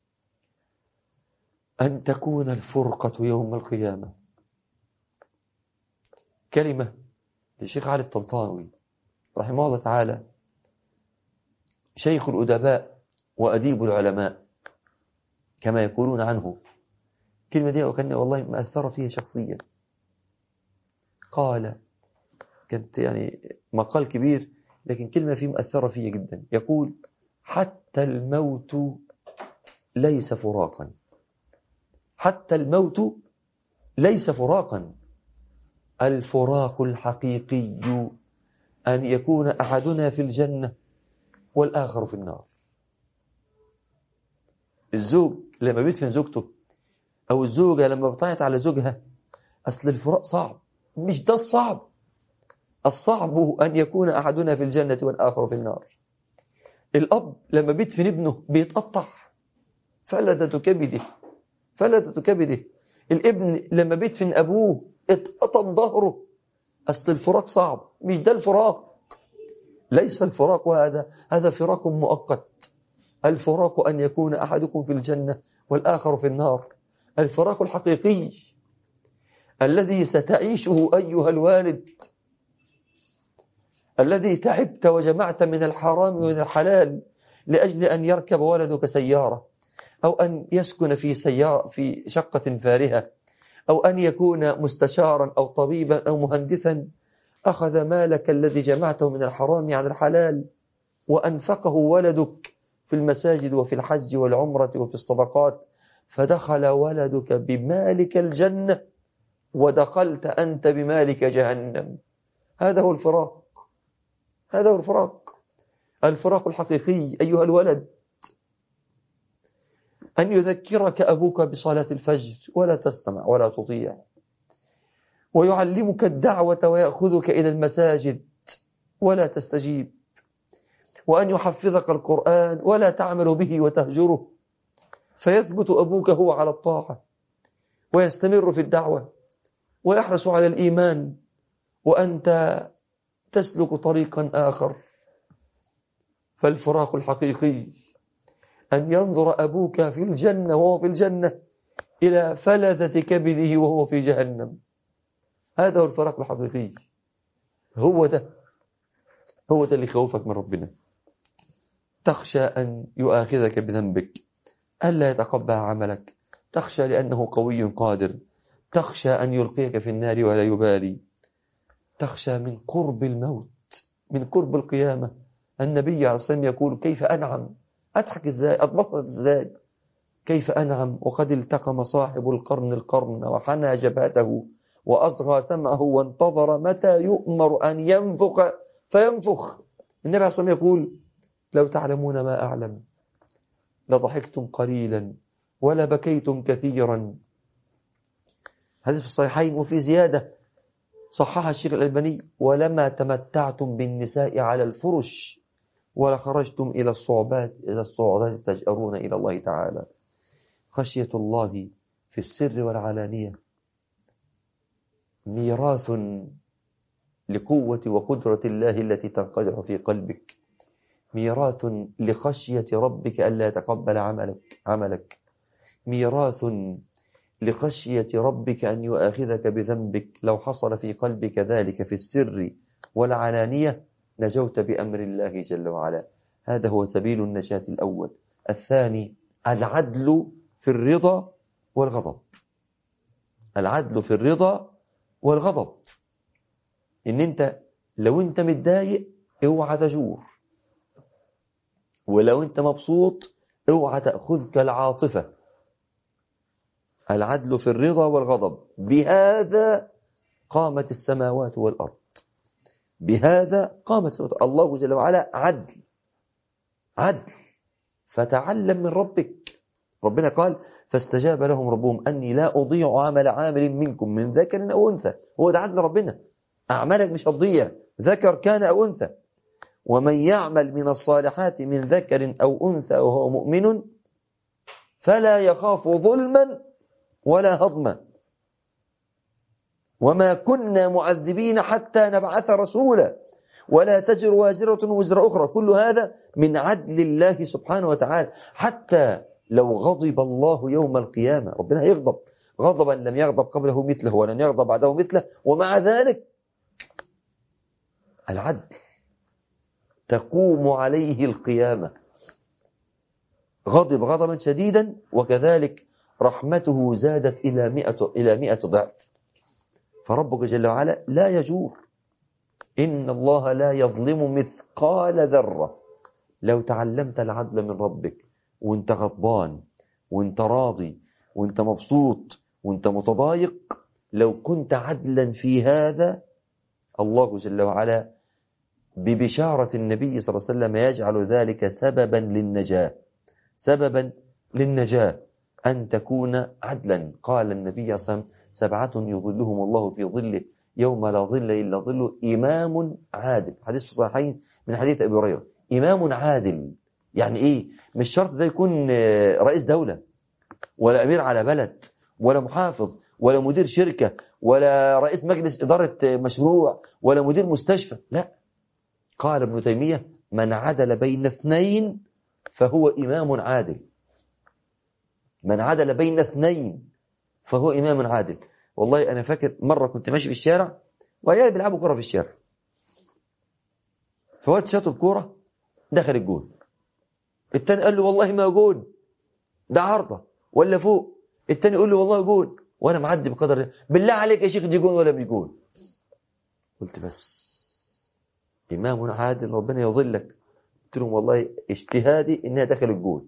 أن تكون الفرقة يوم القيامة؟ كلمة للشيخ علي الطنطاوي رحمه الله تعالى، شيخ الأدباء وأديب العلماء كما يقولون عنه. كلمة دي وكان والله مأثرة فيها شخصيا. قال، كانت يعني مقال كبير لكن كلمة فيه مؤثرة فيها جدا. يقول: حتى الموت ليس فراقا، حتى الموت ليس فراقا، الفراق الحقيقي أن يكون أحدنا في الجنة والآخر في النار. الزوج لما بيدفن زوجته أو الزوجة لما بتعيط على زوجها، أصل الفراق صعب. مش ده الصعب، الصعب أن يكون أحدنا في الجنة والآخر في النار. الأب لما بيدفن ابنه بيتقطع فلذة كبده فلذة كبده. الابن لما بيدفن أبوه اتقطم ظهره. أصل الفراق صعب. مش ده الفراق، ليس الفراق هذا هذا فراق مؤقت. الفراق أن يكون أحدكم في الجنة والآخر في النار. الفراق الحقيقي الذي ستعيشه أيها الوالد، الذي تعبت وجمعت من الحرام ومن الحلال لأجل أن يركب ولدك سيارة، أو أن يسكن في سيارة في شقة فارهة، أو أن يكون مستشارا أو طبيبا أو مهندسا. أخذ مالك الذي جمعته من الحرام عن الحلال وأنفقه ولدك في المساجد وفي الحج والعمرة وفي الصدقات، فدخل ولدك بمالك الجنة ودخلت أنت بمالك جهنم. هذا هو الفراق. هذا هو الفراق. الفراق الحقيقي أيها الولد أن يذكرك أبوك بصلاة الفجر ولا تستمع ولا تطيع، ويعلمك الدعوة ويأخذك إلى المساجد ولا تستجيب، وأن يحفظك القرآن ولا تعمل به وتهجره، فيثبت أبوك هو على الطاعة ويستمر في الدعوة ويحرص على الإيمان، وأنت تسلك طريقا آخر. فالفراق الحقيقي أن ينظر أبوك في الجنة وهو في الجنة إلى فلذة كبده وهو في جهنم. هذا هو الفراق الحقيقي. هو ده هو ده اللي يخوفك من ربنا. تخشى أن يؤاخذك بذنبك، ألا يتقبل عملك، تخشى لأنه قوي قادر، تخشى أن يلقيك في النار ولا يبالي، تخشى من قرب الموت، من قرب القيامة. النبي عليه الصلاة والسلام يقول: كيف أنعم، أضحك إزاي، أتبسط إزاي، كيف أنعم وقد التقم صاحب القرن القرن وحنى جبهته وأصغى سمعه وانتظر متى يؤمر أن ينفخ فينفخ. النبي عليه الصلاة والسلام يقول: لو تعلمون ما أعلم لضحكتم قليلا ولا بكيتم كثيرا. هذا في الصحيحين. وفي زيادة صححها الشيخ الألباني: ولما تمتعتم بالنساء على الفرش ولا خرجتم إلى الصعبات إلى الصعودات تجأرون إلى الله تعالى. خشية الله في السر والعلانية ميراث لقوة وقدرة الله التي تنقدح في قلبك، ميراث لخشية ربك ألا يتقبل عملك عملك ميراث لخشية ربك أن يؤاخذك بذنبك. لو حصل في قلبك ذلك في السر والعلانية نجوت بأمر الله جل وعلا. هذا هو سبيل النجاة الأول. الثاني العدل في الرضا والغضب. العدل في الرضا والغضب، إن أنت لو أنت متضايق اوعى تجور، ولو أنت مبسوط اوعى تأخذك العاطفة. العدل في الرضا والغضب، بهذا قامت السماوات والأرض، بهذا قامت الله جل وعلا. عدل عدل فتعلم من ربك. ربنا قال: فاستجاب لهم ربهم أني لا أضيع عمل عامل منكم من ذكر أو أنثى. هو ده عدل ربنا، أعمالك مش هتضيع ذكر كان أو أنثى. ومن يعمل من الصالحات من ذكر أو أنثى وهو مؤمن فلا يخاف ظلما ولا هضما وما كنا معذبين حتى نبعث رسولا ولا تزر وازرة وزر أخرى. كل هذا من عدل الله سبحانه وتعالى. حتى لو غضب الله يوم القيامة، ربنا يغضب غضبا لم يغضب قبله مثله ولن يغضب بعده مثله، ومع ذلك العدل تقوم عليه القيامة. غضب غضبا شديدا وكذلك رحمته زادت إلى مئة إلى مئة ضعف. فربك جل وعلا لا يجور. إن الله لا يظلم مثقال ذرة. لو تعلمت العدل من ربك وانت غضبان وانت راضي وانت مبسوط وانت متضايق، لو كنت عدلا في هذا، الله جل وعلا ببشارة النبي صلى الله عليه وسلم يجعل ذلك سببا للنجاة، سببا للنجاة أن تكون عدلا. قال النبي صلى الله عليه وسلم: سبعة يظلهم الله في ظله يوم لا ظل إلا ظله: إمام عادل. حديث في الصحيحين من حديث أبي هريرة. إمام عادل يعني إيه؟ مش شرط ده يكون رئيس دولة ولا أمير على بلد ولا محافظ ولا مدير شركة ولا رئيس مجلس إدارة مشروع ولا مدير مستشفى، لا. قال ابن تيمية: من عدل بين اثنين فهو إمام عادل. من عدل بين اثنين فهو إمام عادل. والله أنا فاكر مرة كنت ماشي في الشارع وعيال بيلعبوا كرة في الشارع، فواد شاطوا الكورة دخل الجول. التاني قال له: والله ما جول، ده عارضة ولا فوق. التاني يقول له: والله جول. وأنا معدي بقدر الله: بالله عليك يا شيخ دي جول ولا بيجول؟ قلت بس إمام عادل ربنا يظلك. قلت لهم: والله اجتهادي إنها دخل الجول،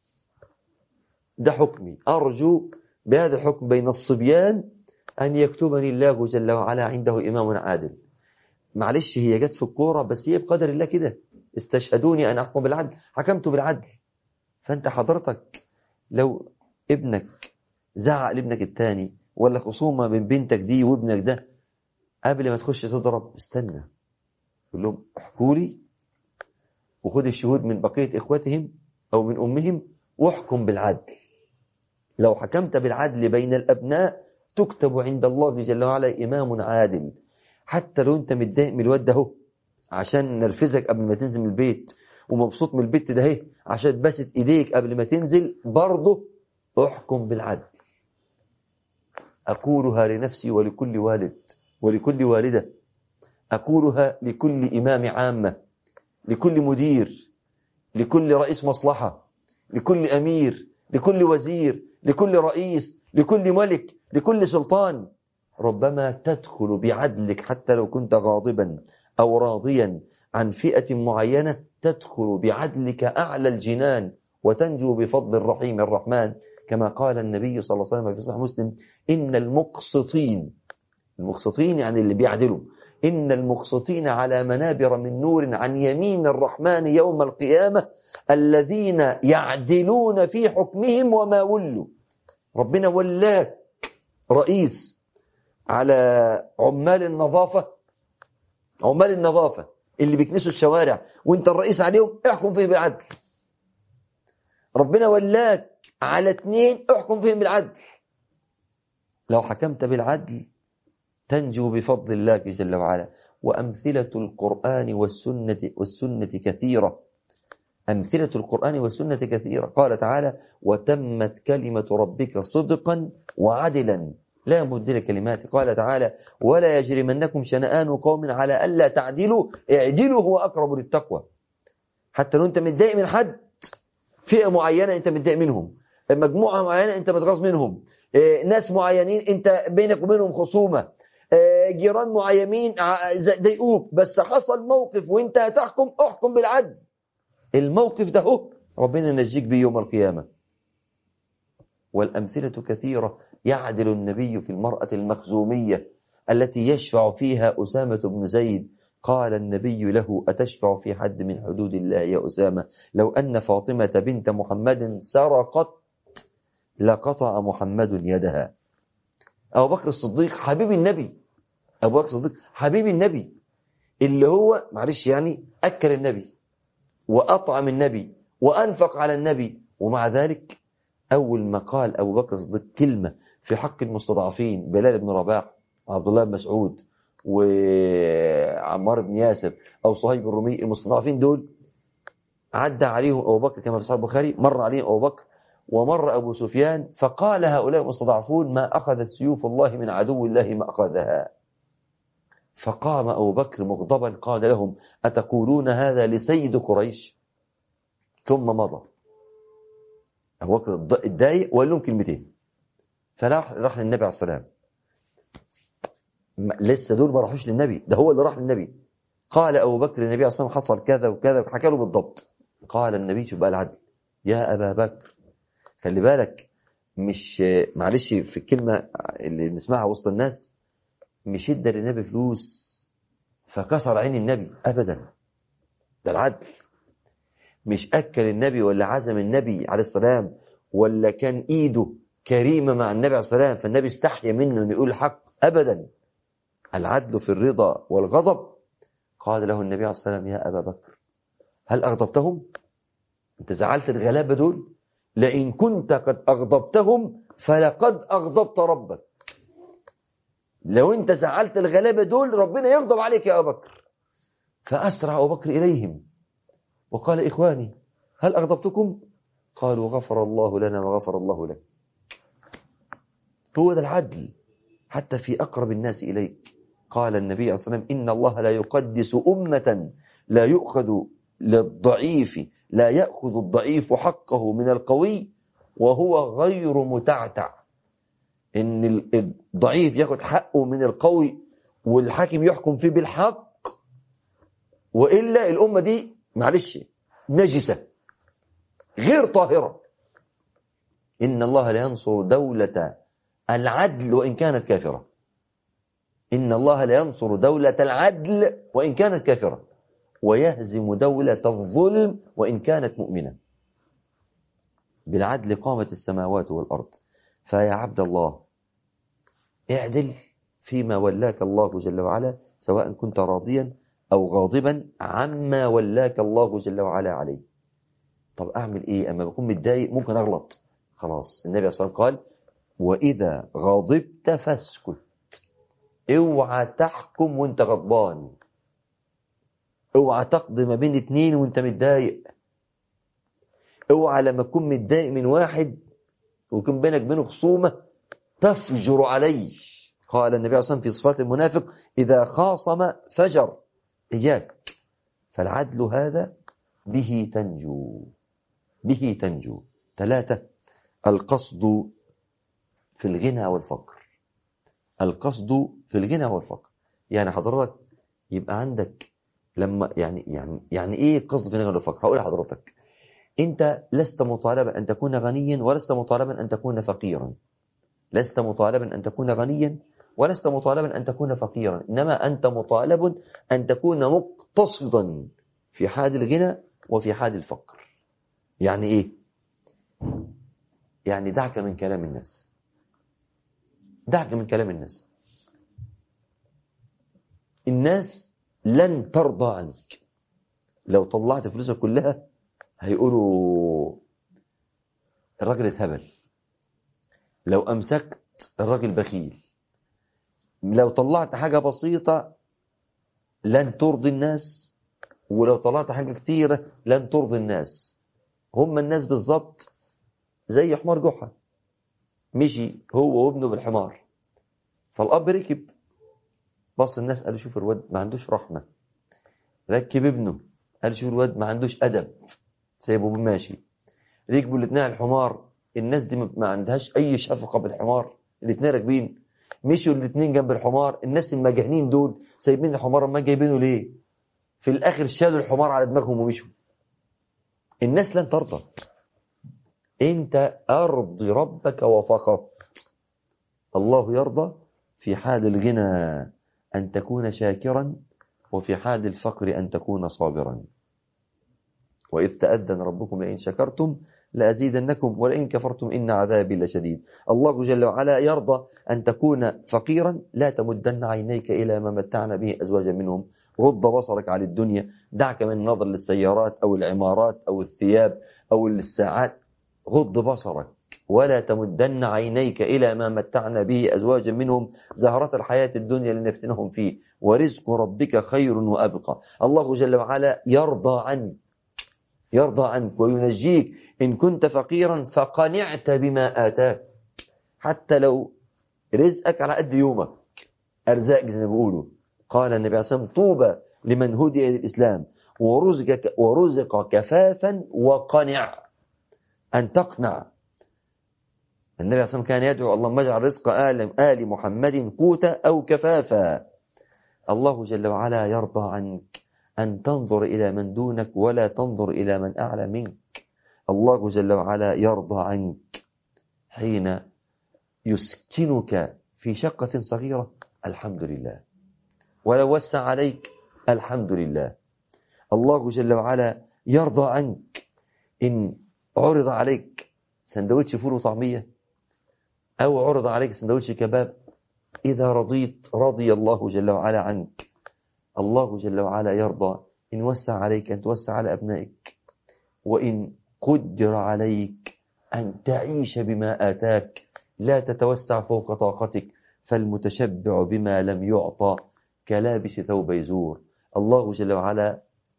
ده حكمي، أرجو بهذا الحكم بين الصبيان أن يكتبني الله جل وعلا عنده إمام عادل. معلش هي جت في الكورة، بس هي بقدر الله كده. استشهدوني أن أحكم بالعدل، حكمت بالعدل. فأنت حضرتك لو ابنك زعق لابنك التاني، ولا خصومة من بنتك دي وابنك ده، قبل ما تخش تضرب استنى، قول لهم احكوا لي، وخد الشهود من بقية إخوتهم أو من أمهم، واحكم بالعدل. لو حكمت بالعدل بين الأبناء تكتب عند الله جل وعلا إمام عادل. حتى لو أنت متضايق من الواد ده هو عشان نرفزك قبل ما تنزل من البيت، ومبسوط من البيت ده هي عشان بست إيديك قبل ما تنزل، برضه احكم بالعدل. أقولها لنفسي ولكل والد ولكل والدة، أقولها لكل إمام عامة، لكل مدير، لكل رئيس مصلحة، لكل أمير، لكل وزير، لكل رئيس، لكل ملك، لكل سلطان. ربما تدخل بعدلك حتى لو كنت غاضبا أو راضيا عن فئة معينة، تدخل بعدلك أعلى الجنان وتنجو بفضل الرحيم الرحمن، كما قال النبي صلى الله عليه وسلم في صحيح مسلم: إن المقسطين، المقسطين يعني اللي بيعدلوا، إن المقسطين على منابر من نور عن يمين الرحمن يوم القيامة الذين يعدلون في حكمهم وما ولوا. ربنا ولاك رئيس على عمال النظافة، عمال النظافة اللي بيكنسوا الشوارع، وانت الرئيس عليهم، احكم فيه بالعدل. ربنا ولاك على اثنين، احكم فيهم بالعدل. لو حكمت بالعدل تنجو بفضل الله جل وعلا. وأمثلة القرآن والسنة والسنة كثيرة، أمثلة القرآن والسنة كثيرة. قال تعالى: وتمت كلمة ربك صدقا وعدلا لا مبدل لكلماته. قال تعالى: ولا يجرمنكم شنآن قوم على ألا تعدلوا اعدلوا هو أقرب للتقوى. حتى لو أنت متضايق من حد، فئة معينة أنت متضايق منهم، مجموعة معينة أنت متغاظ منهم، ناس معينين أنت بينك وبينهم خصومة، جيران معينين ضايقوك، بس حصل موقف وأنت هتحكم، احكم بالعدل. الموقف ده هو ربنا ينجيك به يوم القيامة. والأمثلة كثيرة. يعدل النبي في المرأة المخزومية التي يشفع فيها أسامة بن زيد. قال النبي له: أتشفع في حد من حدود الله يا أسامة؟ لو أن فاطمة بنت محمد سرقت لقطع محمد يدها. أبو بكر الصديق حبيب النبي، أبو بكر الصديق حبيب النبي، اللي هو معلش يعني أكل النبي وأطعم النبي وأنفق على النبي، ومع ذلك أول ما قال أبو بكر الصديق كلمة في حق المستضعفين، بلال بن رباح وعبد الله بن مسعود وعمار بن ياسر أو صهيب الرومي، المستضعفين دول عدى عليهم أبو بكر كما في صحيح البخاري، مر عليهم أبو بكر ومر أبو سفيان، فقال هؤلاء المستضعفون: ما أخذت سيوف الله من عدو الله ما أخذها. فقام أبو بكر مغضبا قال لهم: أتقولون هذا لسيد قريش؟ ثم مضى. أبو بكر اتضايق وقال لهم كلمتين، فراح راح للنبي عليه السلام. لسه دول ما راحوش للنبي، ده هو اللي راح للنبي. قال أبو بكر: النبي عليه السلام حصل كذا وكذا، حكى له بالضبط. قال النبي: شوف بقى العدل يا أبا بكر، خلي بالك، مش معلش في الكلمة اللي نسمعها وسط الناس، مش ادى للنبي فلوس فكسر عين النبي أبدا، ده العدل. مش أكل النبي ولا عزم النبي عليه السلام ولا كان إيده كريمة مع النبي عليه السلام فالنبي استحيا منه أن يقول الحق أبدا. العدل في الرضا والغضب. قال له النبي عليه السلام: يا أبا بكر، هل أغضبتهم؟ أنت زعلت الغلابة دول؟ لئن كنت قد أغضبتهم فلقد أغضبت ربك. لو أنت زعلت الغلابة دول ربنا يغضب عليك يا أبا بكر. فأسرع أبو بكر إليهم وقال: إخواني، هل أغضبتكم؟ قالوا: غفر الله لنا وغفر الله لك. هو ده العدل حتى في أقرب الناس إليك. قال النبي عليه الصلاة والسلام: إن الله لا يقدس أمة لا يؤخذ للضعيف لا يأخذ الضعيف حقه من القوي وهو غير متعتع. إن الضعيف يأخذ حقه من القوي والحاكم يحكم فيه بالحق، وإلا الأمة دي معلش نجسة غير طاهرة. إن الله لا ينصر دولة العدل وإن كانت كافرة. إن الله لا ينصر دولة العدل وإن كانت كافرة، ويهزم دولة الظلم وإن كانت مؤمنة. بالعدل قامت السماوات والأرض. فيا عبد الله اعدل فيما ولاك الله جل وعلا، سواء كنت راضيا أو غاضبا عما ولاك الله جل وعلا عليه. طب أعمل إيه أما بكون متضايق؟ ممكن أغلط، خلاص النبي صلى الله عليه وسلم قال وإذا غضبت فاسكت. اوعى تحكم وانت غضبان، اوعى تقضي ما بين اتنين وانت متضايق، اوعى لما تكون متضايق من واحد ويكون بينك بينه خصومة تفجر عليه. قال النبي صلى الله عليه وسلم في صفات المنافق إذا خاصم فجر. إياك. فالعدل هذا به تنجو، به تنجو. ثلاثة، القصد في الغنى والفقر. القصد في الغنى والفقر، يعني حضرتك يبقى عندك لما يعني يعني يعني ايه قصد في الغنى والفقر؟ هقول لحضرتك، انت لست مطالبا ان تكون غنيا ولست مطالبا ان تكون فقيرا، لست مطالبا ان تكون غنيا ولست مطالبا ان تكون فقيرا، انما انت مطالب ان تكون مقتصدا في حال الغنى وفي حال الفقر. يعني ايه؟ يعني دعك من كلام الناس، دعك من كلام الناس. الناس لن ترضى عنك. لو طلعت فلوسك كلها هيقولوا الراجل اتهبل، لو أمسكت الراجل بخيل، لو طلعت حاجة بسيطة لن ترضي الناس، ولو طلعت حاجة كتيرة لن ترضي الناس. هم الناس بالظبط زي حمار جحا، مشي هو وابنه بالحمار، فالأب ركب، بص الناس قالوا شوف الواد ما عندوش رحمة. ركب ابنه، قال شوف الواد ما عندوش أدب، سيبه ماشي. ركبوا الاثنين على الحمار، الناس دي ما عندهاش أي شفقة بالحمار، الاثنين راكبين، مشوا الاثنين جنب الحمار. الناس المجانين دول سايبين الحمار، ما جايبينه ليه؟ في الآخر شالوا الحمار على دماغهم ومشوا. الناس لن ترضى. انت أرضي ربك وفقط. الله يرضى في حال الغنى أن تكون شاكرا، وفي حال الفقر أن تكون صابرا. وإذ تأذن ربكم لئن شكرتم لأزيدنكم ولئن كفرتم إن عذابي لشديد. الله جل وعلا يرضى أن تكون فقيرا، لا تمدن عينيك إلى ما متعنا به أزواجا منهم، غض بصرك عن الدنيا، دعك من النظر للسيارات أو العمارات أو الثياب أو الساعات، غض بصرك ولا تمدن عينيك إلى ما متعنا به أزواجا منهم زهرة الحياة الدنيا لنفتنهم فيه ورزق ربك خير وأبقى. الله جل وعلا يرضى عنك، يرضى عنك وينجيك إن كنت فقيرا فقنعت بما آتاك، حتى لو رزقك على قد يومك، أرزاق زي ما بيقولوا. قال النبي عليه الصلاة والسلام طوبى لمن هدي إلى الإسلام ورزق, ورزق كفافا وقنع. أن تقنع. النبي عليه الصلاة والسلام كان يدعو اللهم اجعل رزق آل, آل محمد قوتا أو كفافا. الله جل وعلا يرضى عنك أن تنظر إلى من دونك ولا تنظر إلى من أعلى منك. الله جل وعلا يرضى عنك حين يسكنك في شقة صغيرة، الحمد لله، ولو وسع عليك الحمد لله. الله جل وعلا يرضى عنك إن عرض عليك سندوتش فول وطعمية أو عرض عليك سندوتش كباب، إذا رضيت رضي الله جل وعلا عنك. الله جل وعلا يرضى إن وسع عليك أن توسع على أبنائك، وإن قدر عليك أن تعيش بما آتاك لا تتوسع فوق طاقتك، فالمتشبع بما لم يعطى كلابس ثوب يزور. الله جل وعلا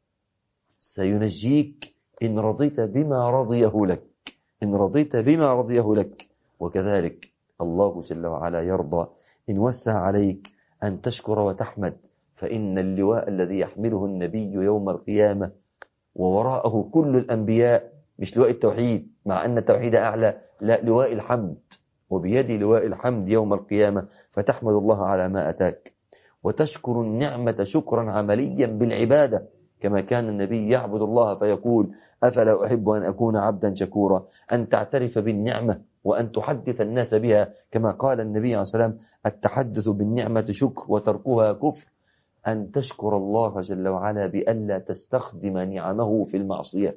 سينجيك إن رضيت بما رضيه لك، إن رضيت بما رضيه لك. وكذلك الله جل وعلا يرضى إن وسع عليك أن تشكر وتحمد، فإن اللواء الذي يحمله النبي يوم القيامة ووراءه كل الأنبياء مش لواء التوحيد، مع أن التوحيد أعلى، لا، لواء الحمد، وبيدي لواء الحمد يوم القيامة. فتحمد الله على ما أتاك وتشكر النعمة شكرا عمليا بالعبادة، كما كان النبي يعبد الله فيقول أفلا أحب أن أكون عبدا شكورا. أن تعترف بالنعمة وأن تحدث الناس بها، كما قال النبي عليه الصلاة والسلام: التحدث بالنعمة شكر وتركها كفر. أن تشكر الله جل وعلا بألا تستخدم نعمه في المعصية.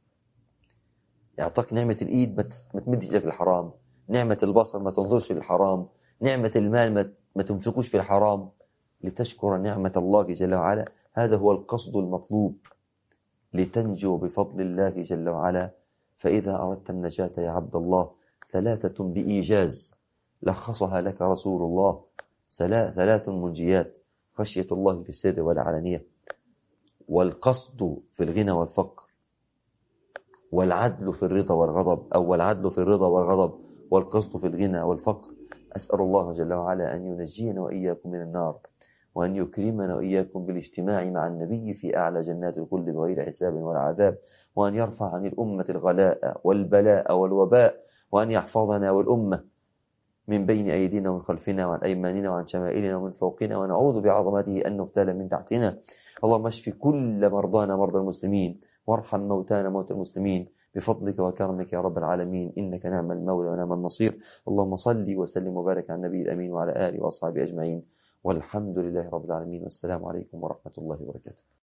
يعطيك نعمة الإيد ما تمدش إيدك في الحرام، نعمة البصر ما تنظرش في الحرام، نعمة المال ما تمسكوش في الحرام، لتشكر نعمة الله جل وعلا. هذا هو القصد المطلوب لتنجو بفضل الله جل وعلا. فإذا أردت النجاة يا عبد الله ثلاثة بإيجاز لخصها لك رسول الله، ثلاث منجيات: خشية الله في السر والعلانية، والقصد في الغنى والفقر، والعدل في الرضا والغضب، أو العدل في الرضا والغضب والقصد في الغنى والفقر. أسأل الله جل وعلا أن ينجينا وإياكم من النار، وأن يكرمنا وإياكم بالاجتماع مع النبي في أعلى جنات الخلد بغير حساب ولا عذاب، وأن يرفع عن الأمة الغلاء والبلاء والوباء، وأن يحفظنا والأمة من بين أيدينا ومن خلفنا وعن أيماننا وعن شمائلنا ومن فوقنا، ونعوذ بعظمته أن نغتال من تحتنا. اللهم اشف كل مرضانا مرضى المسلمين، وارحم موتانا موتى المسلمين بفضلك وكرمك يا رب العالمين، إنك نعم المولى ونعم النصير. اللهم صل وسلم وبارك على النبي الأمين وعلى آله وأصحابه أجمعين، والحمد لله رب العالمين، والسلام عليكم ورحمة الله وبركاته.